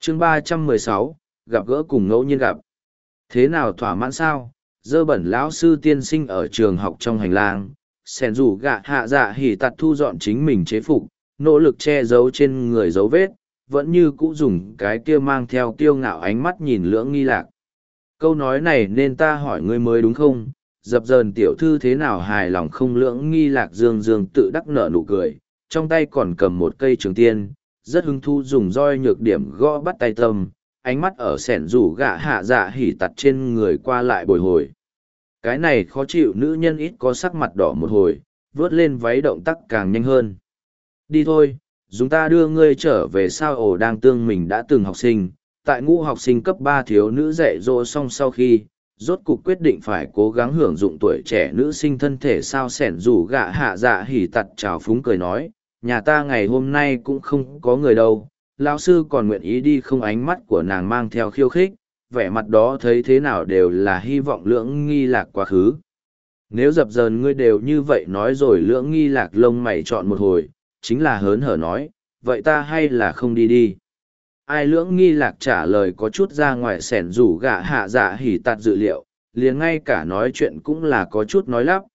chương 316, gặp gỡ cùng ngẫu nhiên gặp. Thế nào thỏa mãn sao? Dơ bẩn lão sư tiên sinh ở trường học trong hành lang, sẻn rủ gạ hạ dạ hỉ tặt thu dọn chính mình chế phục, nỗ lực che giấu trên người dấu vết, vẫn như cũ dùng cái kia mang theo kiêu ngạo ánh mắt nhìn Lưỡng Nghi Lạc. Câu nói này nên ta hỏi ngươi mới đúng không? Dập dờn tiểu thư thế nào hài lòng không? Lưỡng Nghi Lạc dương dương tự đắc nở nụ cười, trong tay còn cầm một cây trường tiên, rất hứng thú dùng roi nhược điểm gõ bắt tay Tâm, ánh mắt ở sẻn rủ gạ hạ dạ hỉ tặt trên người qua lại bồi hồi. Cái này khó chịu nữ nhân ít có sắc mặt đỏ một hồi, vớt lên váy động tác càng nhanh hơn. Đi thôi, chúng ta đưa ngươi trở về. Sao ổ đang tương mình đã từng học sinh, tại ngũ học sinh cấp 3 thiếu nữ dạy dỗ xong sau khi, rốt cục quyết định phải cố gắng hưởng dụng tuổi trẻ nữ sinh thân thể. Sao sẻn rủ gạ hạ dạ hỉ tặt trào phúng cười nói, nhà ta ngày hôm nay cũng không có người đâu, lão sư còn nguyện ý đi không? Ánh mắt của nàng mang theo khiêu khích, vẻ mặt đó thấy thế nào đều là hy vọng Lưỡng Nghi Lạc quá khứ. Nếu dập dờn ngươi đều như vậy nói rồi. Lưỡng Nghi Lạc lông mày chọn một hồi, chính là hớn hở nói, vậy ta hay là không đi đi. Ai? Lưỡng Nghi Lạc trả lời có chút ra ngoài sẻn rủ gạ hạ dạ hỉ tạt dự liệu, liền ngay cả nói chuyện cũng là có chút nói lắp,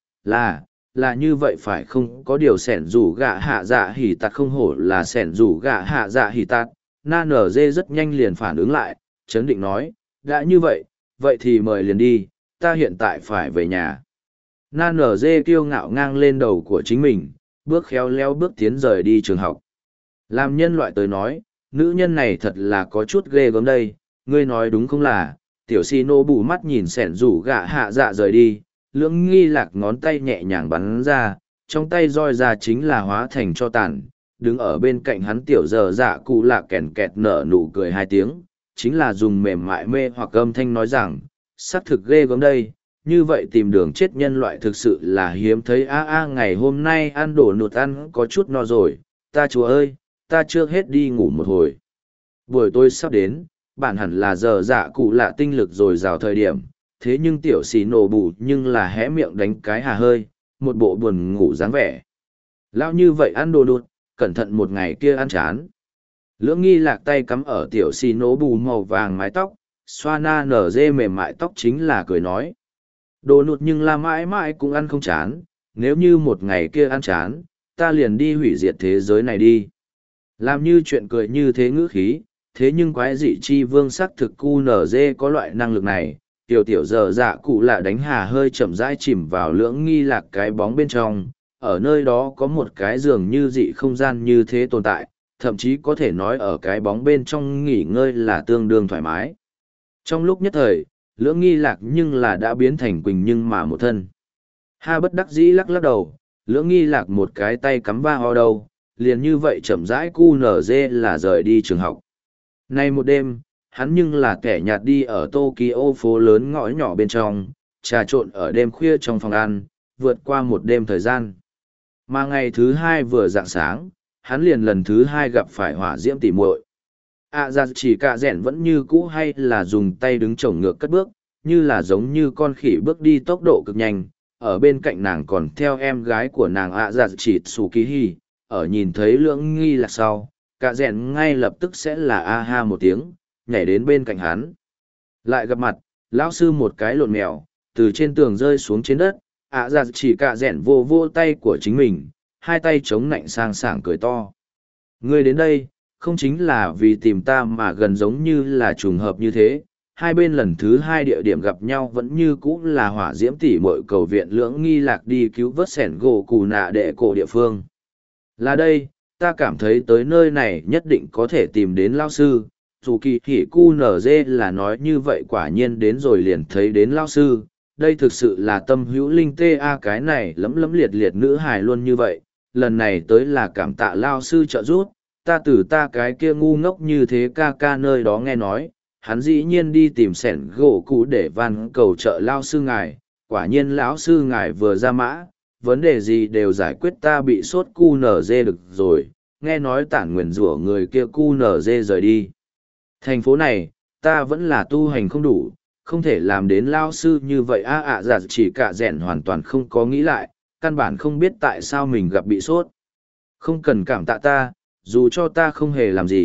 là như vậy phải không? Có điều sẻn rủ gạ hạ dạ hỉ tạt không hổ là sẻn rủ gạ hạ dạ hỉ tạt. Na nở dê rất nhanh liền phản ứng lại, chấn định nói, đã như vậy, vậy thì mời liền đi, ta hiện tại phải về nhà. Na nở dê kiêu ngạo ngang lên đầu của chính mình, bước khéo léo bước tiến rời đi trường học. Làm nhân loại tới nói, nữ nhân này thật là có chút ghê gớm đây, ngươi nói đúng không? Là tiểu si nô bù mắt nhìn sẻn rủ gạ hạ dạ rời đi. Lưỡng Nghi Lạc ngón tay nhẹ nhàng bắn ra, trong tay roi ra chính là hóa thành cho tàn. Đứng ở bên cạnh hắn tiểu dở dạ cụ lạ kèn kẹt nở nụ cười hai tiếng, chính là dùng mềm mại mê hoặc âm thanh nói rằng, xác thực ghê gớm đây, như vậy tìm đường chết nhân loại thực sự là hiếm thấy. Ngày hôm nay ăn đồ nụt ăn có chút no rồi, ta chúa ơi, ta chưa hết đi ngủ một hồi. Buổi tối sắp đến, bạn hẳn là giờ dạ cụ lạ tinh lực rồi rào thời điểm, thế nhưng tiểu xì nổ bù nhưng là hé miệng đánh cái hà hơi, một bộ buồn ngủ dáng vẻ. Lão như vậy ăn đồ nụt, cẩn thận một ngày kia ăn chán. Lưỡng Nghi Lạc tay cắm ở tiểu xì nổ bù màu vàng mái tóc, xoa na nở dê mềm mại tóc chính là cười nói. Đồ nụt nhưng là mãi mãi cũng ăn không chán, nếu như một ngày kia ăn chán, ta liền đi hủy diệt thế giới này đi. Làm như chuyện cười như thế ngữ khí, thế nhưng quái dị chi vương sắc thực QNZ có loại năng lực này. Tiểu giờ dạ cụ lạ đánh hà hơi chậm rãi chìm vào Lưỡng Nghi Lạc cái bóng bên trong, ở nơi đó có một cái giường như dị không gian như thế tồn tại, thậm chí có thể nói ở cái bóng bên trong nghỉ ngơi là tương đương thoải mái. Trong lúc nhất thời, Lưỡng Nghi Lạc nhưng là đã biến thành Quỳnh nhưng mà một thân. Ha bất đắc dĩ lắc lắc đầu, Lưỡng Nghi Lạc một cái tay cắm va ho đầu, liền như vậy chậm rãi QNZ là rời đi trường học. Nay một đêm, hắn nhưng là kẻ nhạt đi ở Tokyo phố lớn ngõ nhỏ bên trong, trà trộn ở đêm khuya trong phòng ăn, vượt qua một đêm thời gian. Mà ngày thứ hai vừa rạng sáng, hắn liền lần thứ hai gặp phải hỏa diễm tỉ muội. Ra chỉ cả rẻn vẫn như cũ hay là dùng tay đứng chổng ngược cất bước, như là giống như con khỉ bước đi tốc độ cực nhanh. Ở bên cạnh nàng còn theo em gái của nàng ra chỉ Tsukihi, ở nhìn thấy Lưỡng Nghi Lạc sau, cả rẻn ngay lập tức sẽ là a ha một tiếng, nhảy đến bên cạnh hắn. Lại gặp mặt, lão sư một cái lộn mèo, từ trên tường rơi xuống trên đất, ra chỉ cả rẻn vô vô tay của chính mình, hai tay chống nạnh sang sảng cười to. Ngươi đến đây, không chính là vì tìm ta mà gần giống như là trùng hợp như thế. Hai bên lần thứ hai địa điểm gặp nhau vẫn như cũ là hỏa diễm tỉ muội cầu viện Lưỡng Nghi Lạc đi cứu vớt sẻn gỗ cù nạ đệ cổ địa phương. Là đây, ta cảm thấy tới nơi này nhất định có thể tìm đến lao sư. Dù kỳ hỉ cu nở dê là nói như vậy, quả nhiên đến rồi liền thấy đến lao sư. Đây thực sự là tâm hữu linh tê cái này lấm lấm liệt liệt nữ hài luôn như vậy. Lần này tới là cảm tạ lao sư trợ giúp, ta từ ta cái kia ngu ngốc như thế ca ca nơi đó nghe nói, hắn dĩ nhiên đi tìm sẻn gỗ cũ để van cầu trợ lao sư ngài. Quả nhiên lão sư ngài vừa ra mã, vấn đề gì đều giải quyết, ta bị sốt QNZ được rồi, nghe nói tản nguyền rủa người kia QNZ rời đi. Thành phố này, ta vẫn là tu hành không đủ, không thể làm đến lao sư như vậy. Giả chỉ cả rẻn hoàn toàn không có nghĩ lại, căn bản không biết tại sao mình gặp bị sốt. Không cần cảm tạ ta, dù cho ta không hề làm gì,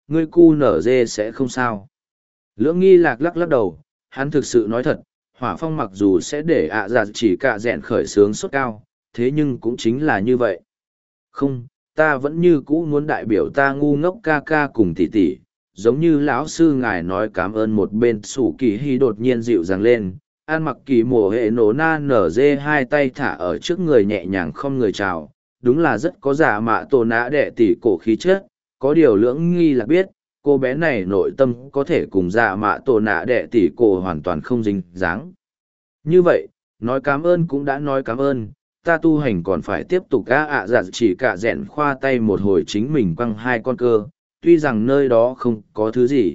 ngươi cu nở dê sẽ không sao. Lưỡng nghi lạc lắc lắc đầu, hắn thực sự nói thật, hỏa phong mặc dù sẽ để ạ giặt chỉ cả rẽn khởi sướng sốt cao, thế nhưng cũng chính là như vậy. Không, ta vẫn như cũ muốn đại biểu ta ngu ngốc ca ca cùng tỷ tỷ, giống như lão sư ngài nói cảm ơn. Một bên sủ kỳ hy đột nhiên dịu dàng lên, an mặc kỳ mùa hệ nổ na nở dê hai tay thả ở trước người nhẹ nhàng không người chào, đúng là rất có giả mạ tổ nã đệ tỷ cổ khí chất. Có điều lưỡng nghi là biết, cô bé này nội tâm có thể cùng dạ mạ tổ nạ đệ tỷ cổ hoàn toàn không dính dáng. Như vậy, nói cảm ơn cũng đã nói cảm ơn, ta tu hành còn phải tiếp tục ạ dạ chỉ cả rẽn khoa tay một hồi chính mình quăng hai con cơ, tuy rằng nơi đó không có thứ gì.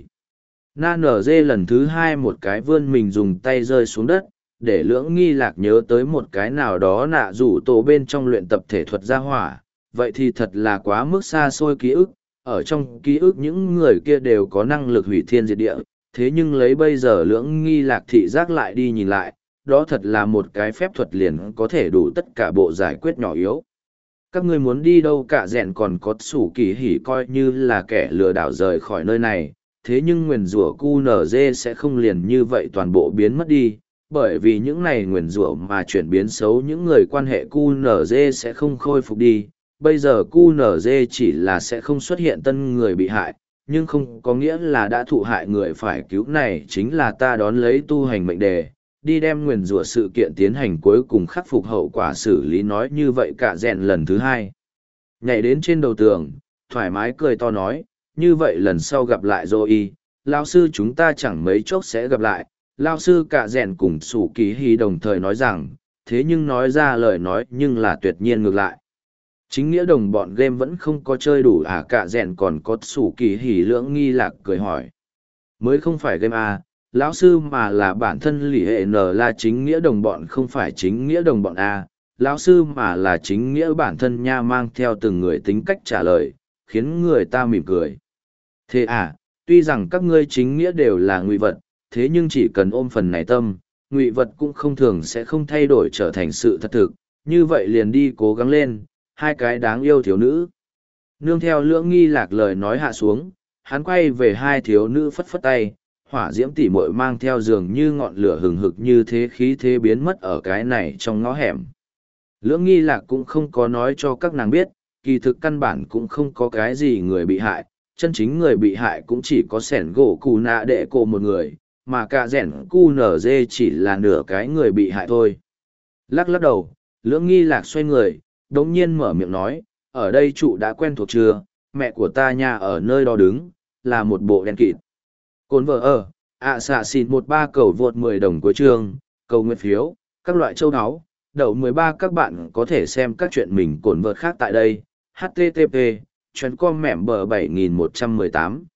Na nở dê lần thứ hai một cái vươn mình dùng tay rơi xuống đất, để lưỡng nghi lạc nhớ tới một cái nào đó nạ rủ tổ bên trong luyện tập thể thuật gia hỏa, vậy thì thật là quá mức xa xôi ký ức. Ở trong ký ức những người kia đều có năng lực hủy thiên diệt địa, thế nhưng lấy bây giờ lưỡng nghi lạc thị giác lại đi nhìn lại, đó thật là một cái phép thuật liền có thể đủ tất cả bộ giải quyết nhỏ yếu. Các ngươi muốn đi đâu cả rèn còn có sủ kỳ hỉ coi như là kẻ lừa đảo rời khỏi nơi này, thế nhưng nguyền rủa QNZ sẽ không liền như vậy toàn bộ biến mất đi, bởi vì những này nguyền rủa mà chuyển biến xấu những người quan hệ QNZ sẽ không khôi phục đi. Bây giờ QNZ chỉ là sẽ không xuất hiện tân người bị hại, nhưng không có nghĩa là đã thụ hại người phải cứu. Này chính là ta đón lấy tu hành mệnh đề, đi đem nguyền rủa sự kiện tiến hành cuối cùng khắc phục hậu quả xử lý. Nói như vậy cả rèn lần thứ hai nhảy đến trên đầu tường, thoải mái cười to nói, như vậy lần sau gặp lại rồi, lao sư chúng ta chẳng mấy chốc sẽ gặp lại. Lao sư cả rèn cùng sủ kỳ hy đồng thời nói rằng, thế nhưng nói ra lời nói nhưng là tuyệt nhiên ngược lại. Chính nghĩa đồng bọn game vẫn không có chơi đủ cả rèn còn có sủ kỳ hỉ lưỡng nghi lạc cười hỏi. Mới không phải game à, lão sư mà là bản thân lì hệ n là chính nghĩa đồng bọn không phải chính nghĩa đồng bọn à, lão sư mà là chính nghĩa bản thân nha mang theo từng người tính cách trả lời, khiến người ta mỉm cười. Thế à, tuy rằng các ngươi chính nghĩa đều là ngụy vật, thế nhưng chỉ cần ôm phần này tâm, ngụy vật cũng không thường sẽ không thay đổi trở thành sự thật thực, như vậy liền đi cố gắng lên. Hai cái đáng yêu thiếu nữ. Nương theo lưỡng nghi lạc lời nói hạ xuống, hắn quay về hai thiếu nữ phất phất tay, hỏa diễm tỉ muội mang theo dường như ngọn lửa hừng hực như thế khí thế biến mất ở cái này trong ngõ hẻm. Lưỡng nghi lạc cũng không có nói cho các nàng biết, kỳ thực căn bản cũng không có cái gì người bị hại, chân chính người bị hại cũng chỉ có sẻn gỗ cù nạ đệ cổ một người, mà cả rẻn cu nở dê chỉ là nửa cái người bị hại thôi. Lắc lắc đầu, lưỡng nghi lạc xoay người, đống nhiên mở miệng nói, ở đây trụ đã quen thuộc chưa, mẹ của ta nhà ở nơi đó đứng, là một bộ đen kịt. Cồn vợ ở, xạ xin 13 cầu vượt 10 đồng cuối chương, cầu nguyện phiếu, các loại châu áo, đậu 13 các bạn có thể xem các chuyện mình cồn vợt khác tại đây, http, chuyến com mẹm bờ 7118.